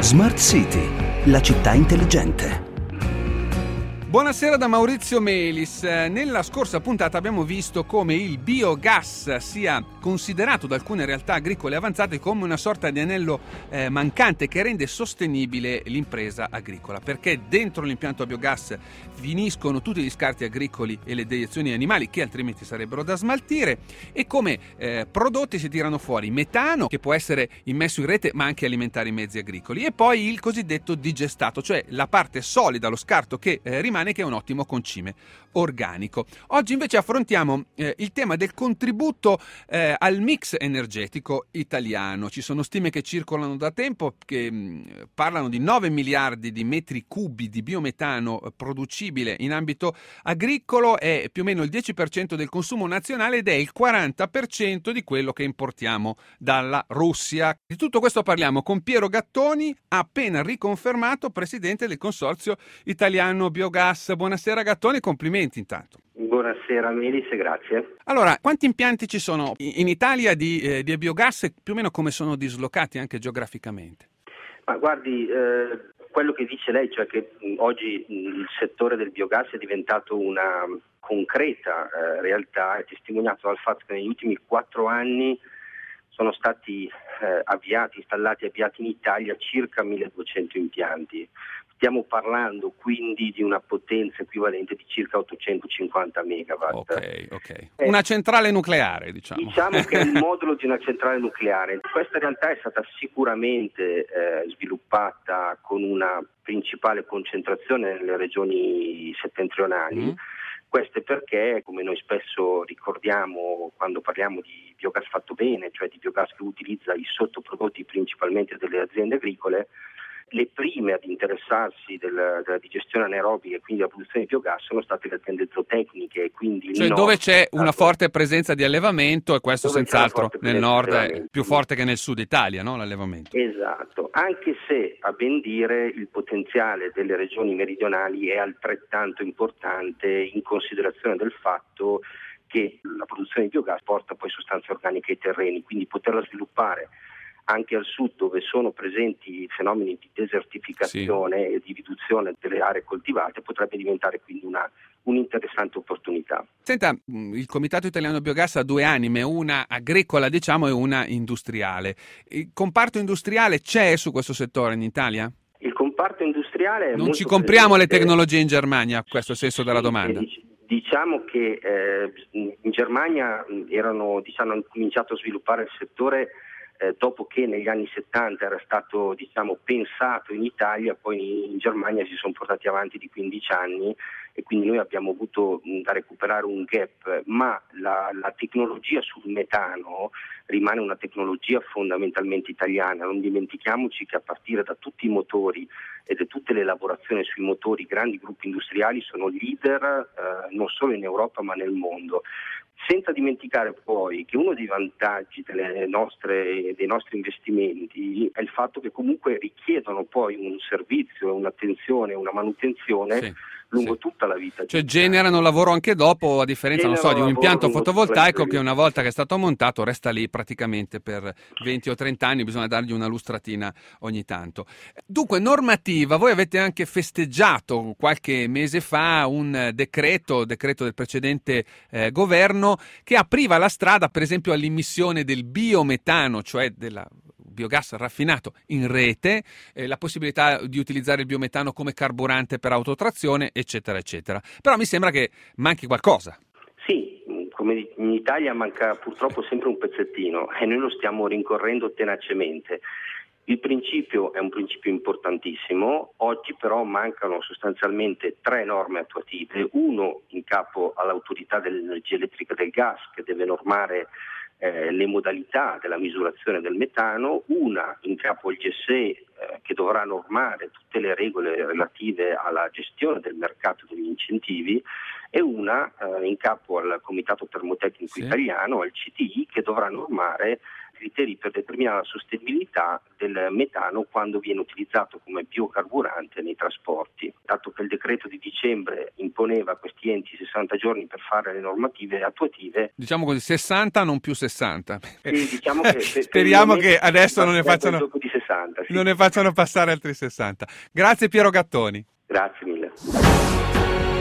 Smart City, la città intelligente. Buonasera da Maurizio Melis. Nella scorsa puntata abbiamo visto come il biogas sia considerato da alcune realtà agricole avanzate come una sorta di anello mancante che rende sostenibile l'impresa agricola, perché dentro l'impianto a biogas finiscono tutti gli scarti agricoli e le deiezioni animali che altrimenti sarebbero da smaltire, e come prodotti si tirano fuori metano, che può essere immesso in rete ma anche alimentare i mezzi agricoli, e poi il cosiddetto digestato, cioè la parte solida, lo scarto che rimane, che è un ottimo concime organico. Oggi invece affrontiamo il tema del contributo al mix energetico italiano. Ci sono stime che circolano da tempo che parlano di 9 miliardi di metri cubi di biometano producibile in ambito agricolo, è più o meno il 10% del consumo nazionale ed è il 40% di quello che importiamo dalla Russia. Di tutto questo parliamo con Piero Gattoni, appena riconfermato presidente del Consorzio Italiano Biogas. Buonasera Gattoni, complimenti intanto. Buonasera Melis, grazie. Allora, quanti impianti ci sono in Italia di biogas e più o meno come sono dislocati anche geograficamente? Ma guardi, quello che dice lei, cioè che oggi il settore del biogas è diventato una concreta realtà, è testimoniato dal fatto che negli ultimi 4 anni sono stati installati in Italia circa 1200 impianti. Stiamo parlando quindi di una potenza equivalente di circa 850 megawatt. Ok. Una centrale nucleare, diciamo. Diciamo che è il modulo di una centrale nucleare. Questa realtà è stata sicuramente sviluppata con una principale concentrazione nelle regioni settentrionali. Questo è perché, come noi spesso ricordiamo quando parliamo di biogas fatto bene, cioè di biogas che utilizza i sottoprodotti principalmente delle aziende agricole, le prime ad interessarsi della digestione anaerobica e quindi della produzione di biogas sono state le aziende zootecniche. Quindi cioè dove c'è una forte presenza di allevamento, e questo senz'altro nel nord è più forte che nel sud Italia, no? L'allevamento. Esatto, anche se a ben dire il potenziale delle regioni meridionali è altrettanto importante in considerazione del fatto che la produzione di biogas porta poi sostanze organiche ai terreni, quindi poterla sviluppare anche al sud, dove sono presenti fenomeni di desertificazione e di riduzione delle aree coltivate, potrebbe diventare quindi un'interessante opportunità. Senta, il Comitato Italiano Biogas ha 2 anime, una agricola diciamo e una industriale. Il comparto industriale c'è su questo settore in Italia? Il comparto industriale è non ci compriamo le tecnologie in Germania, questo è il senso della domanda. Diciamo che in Germania hanno cominciato a sviluppare il settore dopo che negli anni 70 era stato pensato in Italia, poi in Germania si sono portati avanti di 15 anni e quindi noi abbiamo avuto da recuperare un gap, ma la tecnologia sul metano rimane una tecnologia fondamentalmente italiana. Non dimentichiamoci che a partire da tutti i motori e da tutte le lavorazioni sui motori, i grandi gruppi industriali sono leader non solo in Europa ma nel mondo. Senza dimenticare poi che uno dei vantaggi dei nostri investimenti è il fatto che comunque richiedono poi un servizio, un'attenzione, una manutenzione lungo tutta la vita. Cioè generano lavoro anche dopo, a differenza di un impianto fotovoltaico che una volta che è stato montato resta lì praticamente per 20 o 30 anni, bisogna dargli una lustratina ogni tanto. Dunque, normativa, voi avete anche festeggiato qualche mese fa un decreto del precedente governo che apriva la strada per esempio all'immissione del biometano, cioè della biogas raffinato in rete, la possibilità di utilizzare il biometano come carburante per autotrazione, eccetera, eccetera. Però mi sembra che manchi qualcosa. Sì, come in Italia manca purtroppo sempre un pezzettino e noi lo stiamo rincorrendo tenacemente. Il principio è un principio importantissimo, oggi però mancano sostanzialmente 3 norme attuative, uno in capo all'autorità dell'energia elettrica e del gas che deve normare le modalità della misurazione del metano, una in capo al GSE che dovrà normare tutte le regole relative alla gestione del mercato degli incentivi e una in capo al Comitato Termotecnico Italiano, al CTI, che dovrà normare criteri per determinare la sostenibilità del metano quando viene utilizzato come biocarburante nei trasporti. Dato che il decreto di dicembre imponeva a questi enti 60 giorni per fare le normative attuative, diciamo così, 60 non più 60. Sì, diciamo che speriamo che adesso non ne facciano di 60, sì. non ne facciano passare altri 60. Grazie Piero Gattoni. Grazie mille.